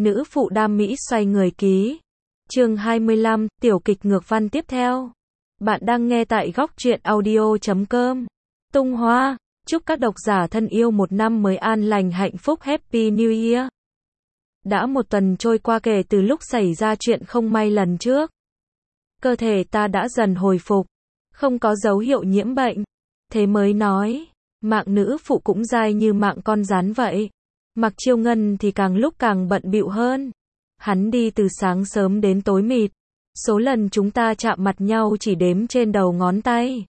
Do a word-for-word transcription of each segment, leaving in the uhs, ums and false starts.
Nữ phụ đam mỹ xoay người ký. Chương hai mươi lăm, tiểu kịch ngược văn tiếp theo. Bạn đang nghe tại góc truyện audio chấm com. Tung Hoa, chúc các độc giả thân yêu một năm mới an lành hạnh phúc, Happy New Year. Đã một tuần trôi qua kể từ lúc xảy ra chuyện không may lần trước. Cơ thể ta đã dần hồi phục, không có dấu hiệu nhiễm bệnh. Thế mới nói, mạng nữ phụ cũng dai như mạng con rắn vậy. Mặc Chiêu Ngân thì càng lúc càng bận bịu hơn. Hắn đi từ sáng sớm đến tối mịt. Số lần chúng ta chạm mặt nhau chỉ đếm trên đầu ngón tay.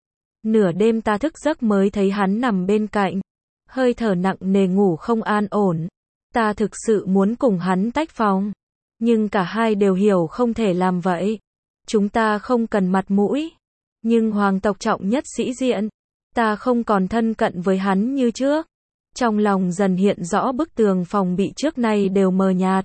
Nửa đêm ta thức giấc mới thấy hắn nằm bên cạnh. Hơi thở nặng nề, ngủ không an ổn. Ta thực sự muốn cùng hắn tách phòng. Nhưng cả hai đều hiểu không thể làm vậy. Chúng ta không cần mặt mũi. Nhưng hoàng tộc trọng nhất sĩ diện. Ta không còn thân cận với hắn như trước. Trong lòng dần hiện rõ bức tường phòng bị trước nay đều mờ nhạt.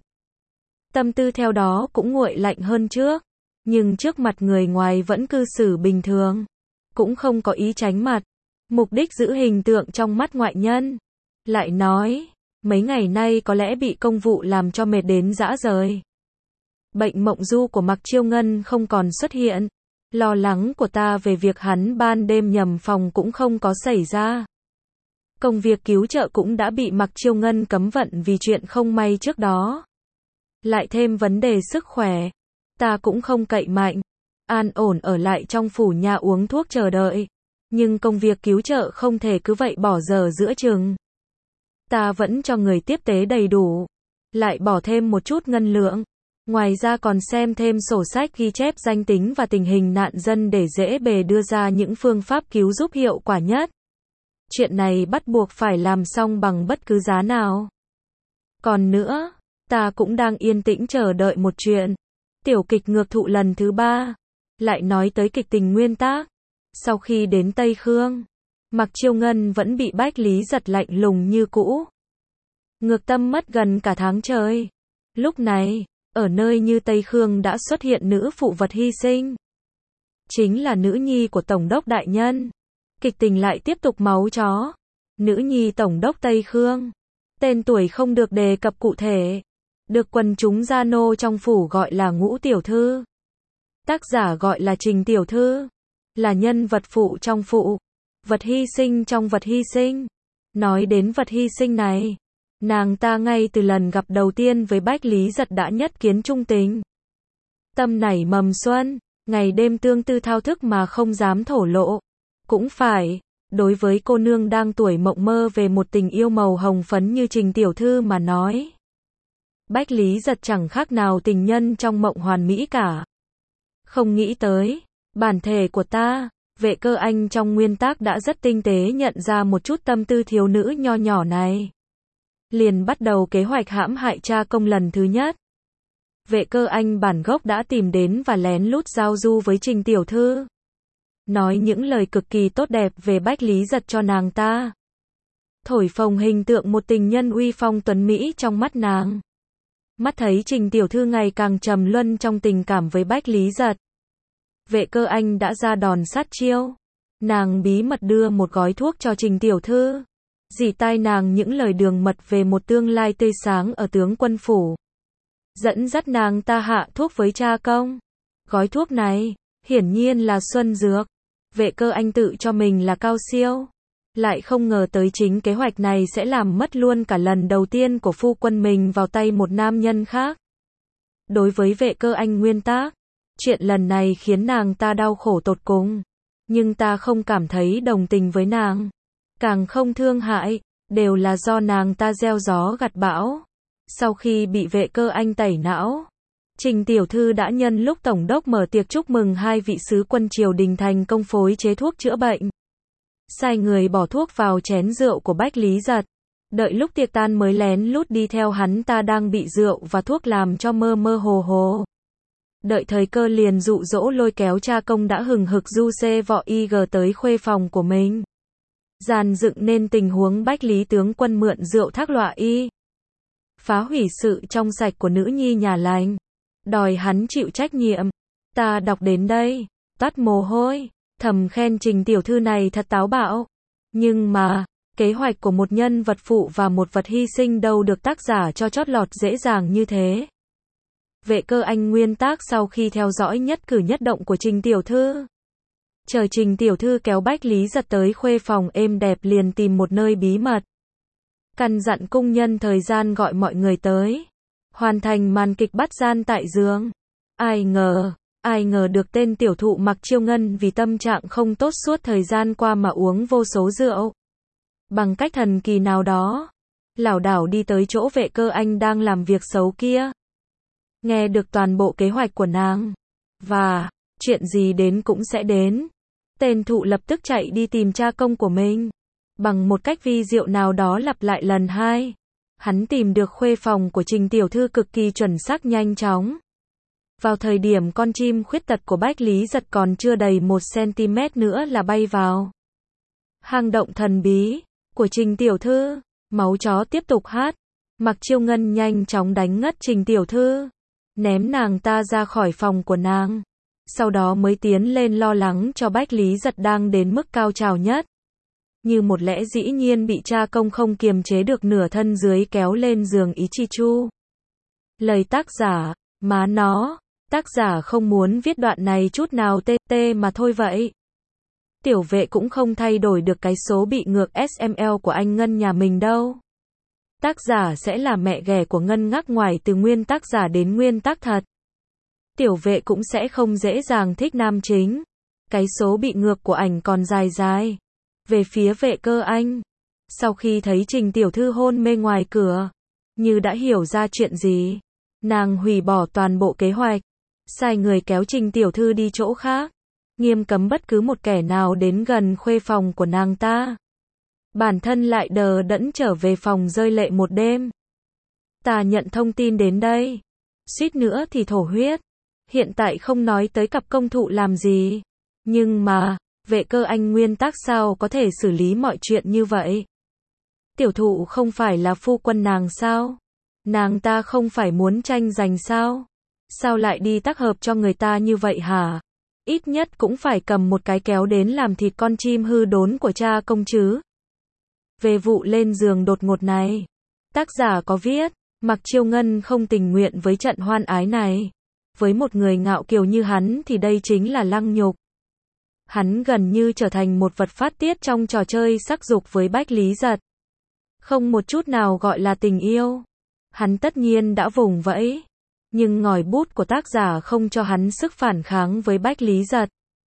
Tâm tư theo đó cũng nguội lạnh hơn trước. Nhưng trước mặt người ngoài vẫn cư xử bình thường. Cũng không có ý tránh mặt. Mục đích giữ hình tượng trong mắt ngoại nhân. Lại nói, mấy ngày nay có lẽ bị công vụ làm cho mệt đến rã rời. Bệnh mộng du của Mặc Chiêu Ngân không còn xuất hiện. Lo lắng của ta về việc hắn ban đêm nhầm phòng cũng không có xảy ra. Công việc cứu trợ cũng đã bị Mặc Chiêu Ngân cấm vận vì chuyện không may trước đó. Lại thêm vấn đề sức khỏe. Ta cũng không cậy mạnh. An ổn ở lại trong phủ nhà uống thuốc chờ đợi. Nhưng công việc cứu trợ không thể cứ vậy bỏ dở giữa chừng. Ta vẫn cho người tiếp tế đầy đủ. Lại bỏ thêm một chút ngân lượng. Ngoài ra còn xem thêm sổ sách ghi chép danh tính và tình hình nạn dân để dễ bề đưa ra những phương pháp cứu giúp hiệu quả nhất. Chuyện này bắt buộc phải làm xong bằng bất cứ giá nào. Còn nữa, ta cũng đang yên tĩnh chờ đợi một chuyện. Tiểu kịch ngược thụ lần thứ ba. Lại nói tới kịch tình nguyên tác. Sau khi đến Tây Khương, Mặc Chiêu Ngân vẫn bị Bách Lý Giật lạnh lùng như cũ. Ngược tâm mất gần cả tháng trời. Lúc này, ở nơi như Tây Khương đã xuất hiện nữ phụ vật hy sinh. Chính là nữ nhi của Tổng đốc đại nhân. Kịch tình lại tiếp tục máu chó. Nữ nhi Tổng đốc Tây Khương. Tên tuổi không được đề cập cụ thể. Được quần chúng gia nô trong phủ gọi là Ngũ Tiểu Thư. Tác giả gọi là Trình Tiểu Thư. Là nhân vật phụ trong phụ. Vật hy sinh trong vật hy sinh. Nói đến vật hy sinh này, nàng ta ngay từ lần gặp đầu tiên với Bách Lý Giật đã nhất kiến trung tình. Tâm nảy mầm xuân, ngày đêm tương tư thao thức mà không dám thổ lộ. Cũng phải, đối với cô nương đang tuổi mộng mơ về một tình yêu màu hồng phấn như Trình Tiểu Thư mà nói. Bách Lý Giật chẳng khác nào tình nhân trong mộng hoàn mỹ cả. Không nghĩ tới, bản thể của ta, Vệ Cơ Anh trong nguyên tác đã rất tinh tế nhận ra một chút tâm tư thiếu nữ nho nhỏ này. Liền bắt đầu kế hoạch hãm hại cha công lần thứ nhất. Vệ Cơ Anh bản gốc đã tìm đến và lén lút giao du với Trình Tiểu Thư. Nói những lời cực kỳ tốt đẹp về Bách Lý Giật cho nàng ta. Thổi phồng hình tượng một tình nhân uy phong tuấn Mỹ trong mắt nàng. Mắt thấy Trình Tiểu Thư ngày càng trầm luân trong tình cảm với Bách Lý Giật. Vệ Cơ Anh đã ra đòn sát chiêu. Nàng bí mật đưa một gói thuốc cho Trình Tiểu Thư. Dỉ tai nàng những lời đường mật về một tương lai tươi sáng ở tướng quân phủ. Dẫn dắt nàng ta hạ thuốc với cha công. Gói thuốc này, hiển nhiên là xuân dược. Vệ Cơ Anh tự cho mình là cao siêu. Lại không ngờ tới chính kế hoạch này sẽ làm mất luôn cả lần đầu tiên của phu quân mình vào tay một nam nhân khác. Đối với Vệ Cơ Anh nguyên tác, chuyện lần này khiến nàng ta đau khổ tột cùng. Nhưng ta không cảm thấy đồng tình với nàng. Càng không thương hại, đều là do nàng ta gieo gió gặt bão. Sau khi bị Vệ Cơ Anh tẩy não, Trình Tiểu Thư đã nhân lúc Tổng đốc mở tiệc chúc mừng hai vị sứ quân triều đình thành công phối chế thuốc chữa bệnh. Sai người bỏ thuốc vào chén rượu của Bách Lý Giật. Đợi lúc tiệc tan mới lén lút đi theo hắn ta đang bị rượu và thuốc làm cho mơ mơ hồ hồ. Đợi thời cơ liền dụ dỗ lôi kéo cha công đã hừng hực du xê vọ y gờ tới khuê phòng của mình. Dàn dựng nên tình huống Bách Lý tướng quân mượn rượu thác lọa y. Phá hủy sự trong sạch của nữ nhi nhà lành. Đòi hắn chịu trách nhiệm. Ta đọc đến đây, toát mồ hôi, thầm khen Trình Tiểu Thư này thật táo bạo. Nhưng mà, Kế hoạch của một nhân vật phụ và một vật hy sinh đâu được tác giả cho chót lọt dễ dàng như thế. Vệ Cơ Anh nguyên tác sau khi theo dõi nhất cử nhất động của Trình tiểu thư. Chờ Trình tiểu thư kéo Bách Lý Giật tới khuê phòng êm đẹp liền tìm một nơi bí mật. Căn dặn cung nhân thời gian gọi mọi người tới. Hoàn thành màn kịch bắt gian tại giường. Ai ngờ, ai ngờ được tên tiểu thụ Mặc Chiêu Ngân vì tâm trạng không tốt suốt thời gian qua mà uống vô số rượu. Bằng cách thần kỳ nào đó, lảo đảo đi tới chỗ Vệ Cơ Anh đang làm việc xấu kia. Nghe được toàn bộ kế hoạch của nàng. Và, chuyện gì đến cũng sẽ đến. Tên thụ lập tức chạy đi tìm cha công của mình. Bằng một cách vi diệu nào đó lặp lại lần hai. Hắn tìm được khuê phòng của Trình tiểu thư cực kỳ chuẩn xác nhanh chóng. Vào thời điểm con chim khuyết tật của Bách Lý Giật còn chưa đầy một xăng-ti-mét nữa là bay vào. Hang động thần bí của Trình tiểu thư, máu chó tiếp tục hát. Mặc Chiêu Ngân nhanh chóng đánh ngất Trình tiểu thư, ném nàng ta ra khỏi phòng của nàng. Sau đó mới tiến lên lo lắng cho Bách Lý Giật đang đến mức cao trào nhất. Như một lẽ dĩ nhiên bị cha công không kiềm chế được nửa thân dưới kéo lên giường ý chi chu. Lời tác giả, má nó, tác giả không muốn viết đoạn này chút nào tê tê mà thôi vậy. Tiểu vệ cũng không thay đổi được cái số bị ngược ét em lờ của anh Ngân nhà mình đâu. Tác giả sẽ là mẹ ghẻ của Ngân ngắc ngoài từ nguyên tác giả đến nguyên tác thật. Tiểu vệ cũng sẽ không dễ dàng thích nam chính. Cái số bị ngược của ảnh còn dài dài. Về phía Vệ Cơ Anh, sau khi thấy Trình tiểu thư hôn mê ngoài cửa, như đã hiểu ra chuyện gì, nàng hủy bỏ toàn bộ kế hoạch, sai người kéo Trình tiểu thư đi chỗ khác, nghiêm cấm bất cứ một kẻ nào đến gần khuê phòng của nàng ta. Bản thân lại đờ đẫn trở về phòng rơi lệ một đêm. Ta nhận thông tin đến đây, suýt nữa thì thổ huyết. Hiện tại không nói tới cặp công thụ làm gì, nhưng mà Vệ Cơ Anh nguyên tác sao có thể xử lý mọi chuyện như vậy? Tiểu thụ không phải là phu quân nàng sao? Nàng ta không phải muốn tranh giành sao? Sao lại đi tác hợp cho người ta như vậy hả? Ít nhất cũng phải cầm một cái kéo đến làm thịt con chim hư đốn của cha công chứ. Về vụ lên giường đột ngột này, tác giả có viết, Mặc Chiêu Ngân không tình nguyện với trận hoan ái này. Với một người ngạo kiều như hắn thì đây chính là lăng nhục. Hắn gần như trở thành một vật phát tiết trong trò chơi sắc dục với Bách Lý Giật. Không một chút nào gọi là tình yêu. Hắn tất nhiên đã vùng vẫy. Nhưng ngòi bút của tác giả không cho hắn sức phản kháng với Bách Lý Giật.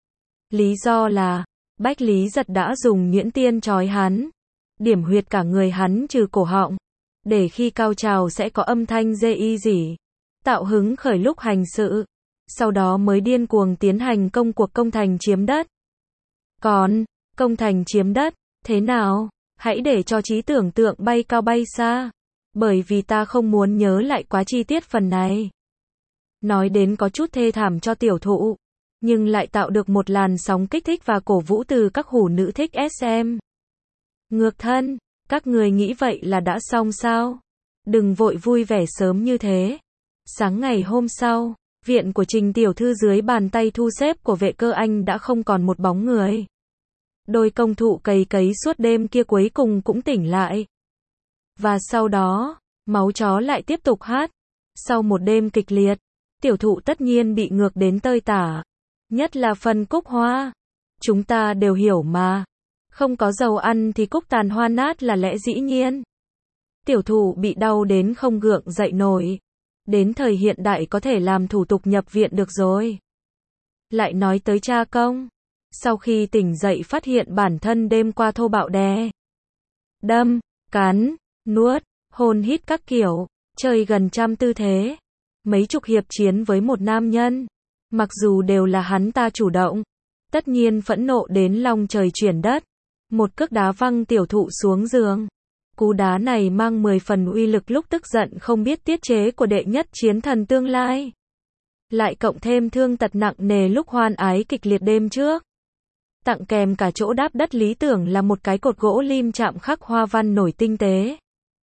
Lý do là, Bách Lý Giật đã dùng nhuyễn tiên trói hắn. Điểm huyệt cả người hắn trừ cổ họng. Để khi cao trào sẽ có âm thanh dê y dỉ. Tạo hứng khởi lúc hành sự. Sau đó mới điên cuồng tiến hành công cuộc công thành chiếm đất. Còn, công thành chiếm đất, thế nào? Hãy để cho trí tưởng tượng bay cao bay xa. Bởi vì ta không muốn nhớ lại quá chi tiết phần này. Nói đến có chút thê thảm cho tiểu thụ, nhưng lại tạo được một làn sóng kích thích và cổ vũ từ các hủ nữ thích ét em. Ngược thân, các người nghĩ vậy là đã xong sao? Đừng vội vui vẻ sớm như thế. Sáng ngày hôm sau, viện của Trình tiểu thư dưới bàn tay thu xếp của Vệ Cơ Anh đã không còn một bóng người. Đôi công thụ cày cấy suốt đêm kia cuối cùng cũng tỉnh lại. Và sau đó, máu chó lại tiếp tục hát. Sau một đêm kịch liệt, tiểu thụ tất nhiên bị ngược đến tơi tả. Nhất là phần cúc hoa. Chúng ta đều hiểu mà. Không có dầu ăn thì cúc tàn hoa nát là lẽ dĩ nhiên. Tiểu thụ bị đau đến không gượng dậy nổi. Đến thời hiện đại có thể làm thủ tục nhập viện được rồi. Lại nói tới cha công. Sau khi tỉnh dậy phát hiện bản thân đêm qua thô bạo đè, đâm, cắn, nuốt, hôn hít các kiểu, chơi gần trăm tư thế. Mấy chục hiệp chiến với một nam nhân. Mặc dù đều là hắn ta chủ động. Tất nhiên phẫn nộ đến long trời chuyển đất. Một cước đá văng tiểu thụ xuống giường. Cú đá này mang mười phần uy lực lúc tức giận không biết tiết chế của đệ nhất chiến thần tương lai. Lại cộng thêm thương tật nặng nề lúc hoan ái kịch liệt đêm trước. Tặng kèm cả chỗ đáp đất lý tưởng là một cái cột gỗ lim chạm khắc hoa văn nổi tinh tế.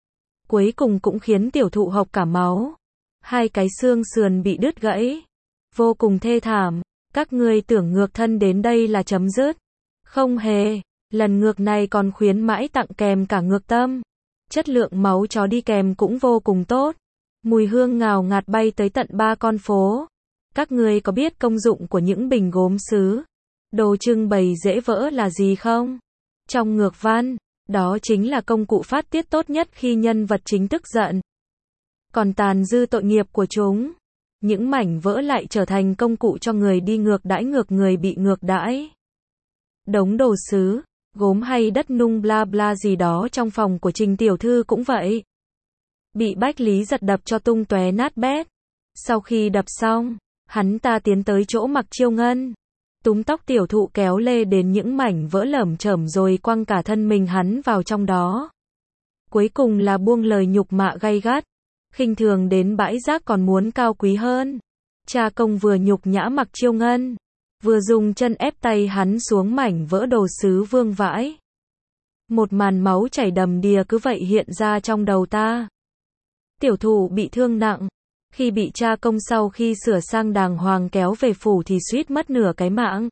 Cuối cùng cũng khiến tiểu thụ hộc cả máu. Hai cái xương sườn bị đứt gãy. Vô cùng thê thảm. Các ngươi tưởng ngược thân đến đây là chấm dứt. Không hề. Lần ngược này còn khuyến mãi tặng kèm cả ngược tâm. Chất lượng máu chó đi kèm cũng vô cùng tốt. Mùi hương ngào ngạt bay tới tận ba con phố. Các ngươi có biết công dụng của những bình gốm sứ, đồ trưng bày dễ vỡ là gì không? Trong ngược văn, đó chính là công cụ phát tiết tốt nhất khi nhân vật chính tức giận. Còn tàn dư tội nghiệp của chúng, những mảnh vỡ lại trở thành công cụ cho người đi ngược đãi ngược người bị ngược đãi. Đống đồ sứ, gốm hay đất nung bla bla gì đó trong phòng của Trình tiểu thư cũng vậy. Bị Bách Lý Giật đập cho tung tóe nát bét. Sau khi đập xong, hắn ta tiến tới chỗ Mặc Chiêu Ngân, túm tóc tiểu thụ kéo lê đến những mảnh vỡ lởm chởm rồi quăng cả thân mình hắn vào trong đó. Cuối cùng là buông lời nhục mạ gay gắt, khinh thường đến bãi rác còn muốn cao quý hơn. Cha công vừa nhục nhã Mặc Chiêu Ngân, vừa dùng chân ép tay hắn xuống mảnh vỡ đồ sứ vương vãi. Một màn máu chảy đầm đìa cứ vậy hiện ra trong đầu ta. Tiểu thụ bị thương nặng, khi bị cha công sau khi sửa sang đàng hoàng kéo về phủ thì suýt mất nửa cái mạng.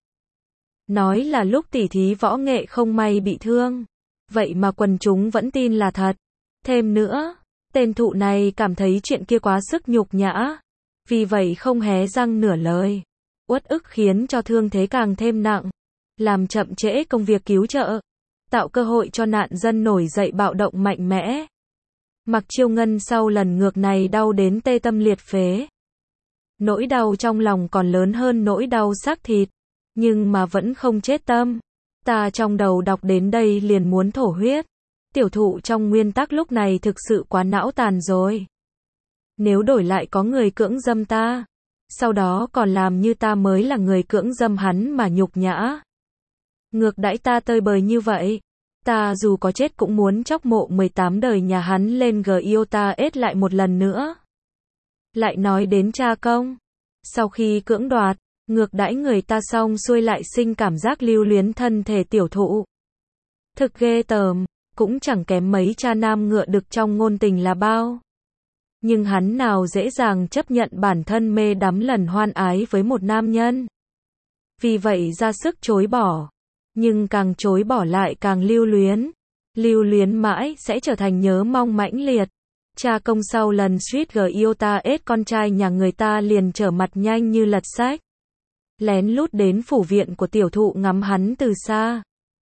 Nói là lúc tỉ thí võ nghệ không may bị thương, vậy mà quần chúng vẫn tin là thật. Thêm nữa, tên thụ này cảm thấy chuyện kia quá sức nhục nhã, vì vậy không hé răng nửa lời. Uất ức khiến cho thương thế càng thêm nặng, làm chậm trễ công việc cứu trợ, tạo cơ hội cho nạn dân nổi dậy bạo động mạnh mẽ. Mặc Chiêu Ngân sau lần ngược này đau đến tê tâm liệt phế. Nỗi đau trong lòng còn lớn hơn nỗi đau xác thịt, nhưng mà vẫn không chết tâm. Ta trong đầu đọc đến đây liền muốn thổ huyết. Tiểu thụ trong nguyên tắc lúc này thực sự quá não tàn rồi. Nếu đổi lại có người cưỡng dâm ta, sau đó còn làm như ta mới là người cưỡng dâm hắn mà nhục nhã, ngược đãi ta tơi bời như vậy, ta dù có chết cũng muốn chóc mộ mười tám đời nhà hắn lên gờ yêu ta ết lại một lần nữa. Lại nói đến cha công, sau khi cưỡng đoạt, ngược đãi người ta xong xuôi lại sinh cảm giác lưu luyến thân thể tiểu thụ. Thực ghê tởm, cũng chẳng kém mấy cha nam ngựa đực trong ngôn tình là bao. Nhưng hắn nào dễ dàng chấp nhận bản thân mê đắm lần hoan ái với một nam nhân. Vì vậy ra sức chối bỏ. Nhưng càng chối bỏ lại càng lưu luyến. Lưu luyến mãi sẽ trở thành nhớ mong mãnh liệt. Cha công sau lần suýt gờ yêu ta ết con trai nhà người ta liền trở mặt nhanh như lật sách. Lén lút đến phủ viện của tiểu thụ ngắm hắn từ xa.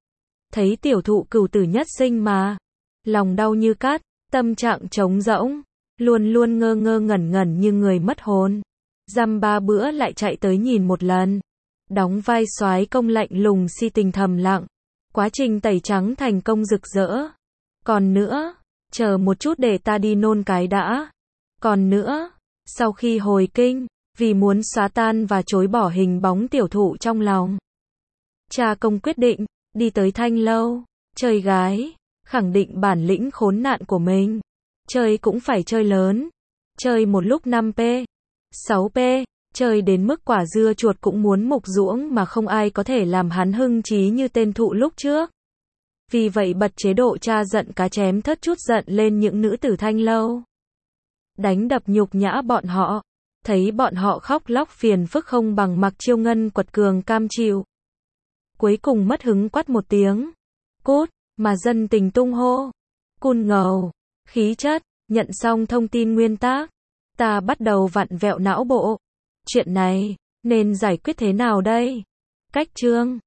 Thấy tiểu thụ cửu tử nhất sinh mà. Lòng đau như cắt, tâm trạng trống rỗng. Luôn luôn ngơ ngơ ngẩn ngẩn như người mất hồn. Dăm ba bữa lại chạy tới nhìn một lần. Đóng vai soái công lạnh lùng si tình thầm lặng. Quá trình tẩy trắng thành công rực rỡ. Còn nữa, chờ một chút để ta đi nôn cái đã. Còn nữa, sau khi hồi kinh, vì muốn xóa tan và chối bỏ hình bóng tiểu thụ trong lòng, cha công quyết định, đi tới Thanh Lâu, chơi gái, khẳng định bản lĩnh khốn nạn của mình. Chơi cũng phải chơi lớn. Chơi một lúc năm p, sáu p, chơi đến mức quả dưa chuột cũng muốn mục ruỗng mà không ai có thể làm hắn hưng trí như tên thụ lúc trước. Vì vậy bật chế độ cha giận cá chém thất chút giận lên những nữ tử Thanh Lâu. Đánh đập nhục nhã bọn họ. Thấy bọn họ khóc lóc phiền phức không bằng Mặc Chiêu Ngân quật cường cam chịu. Cuối cùng mất hứng quát một tiếng. Cút, mà dân tình tung hô. Cun ngầu. Khí chất, nhận xong thông tin nguyên tác. Ta bắt đầu vặn vẹo não bộ. Chuyện này, nên giải quyết thế nào đây? Cách chương.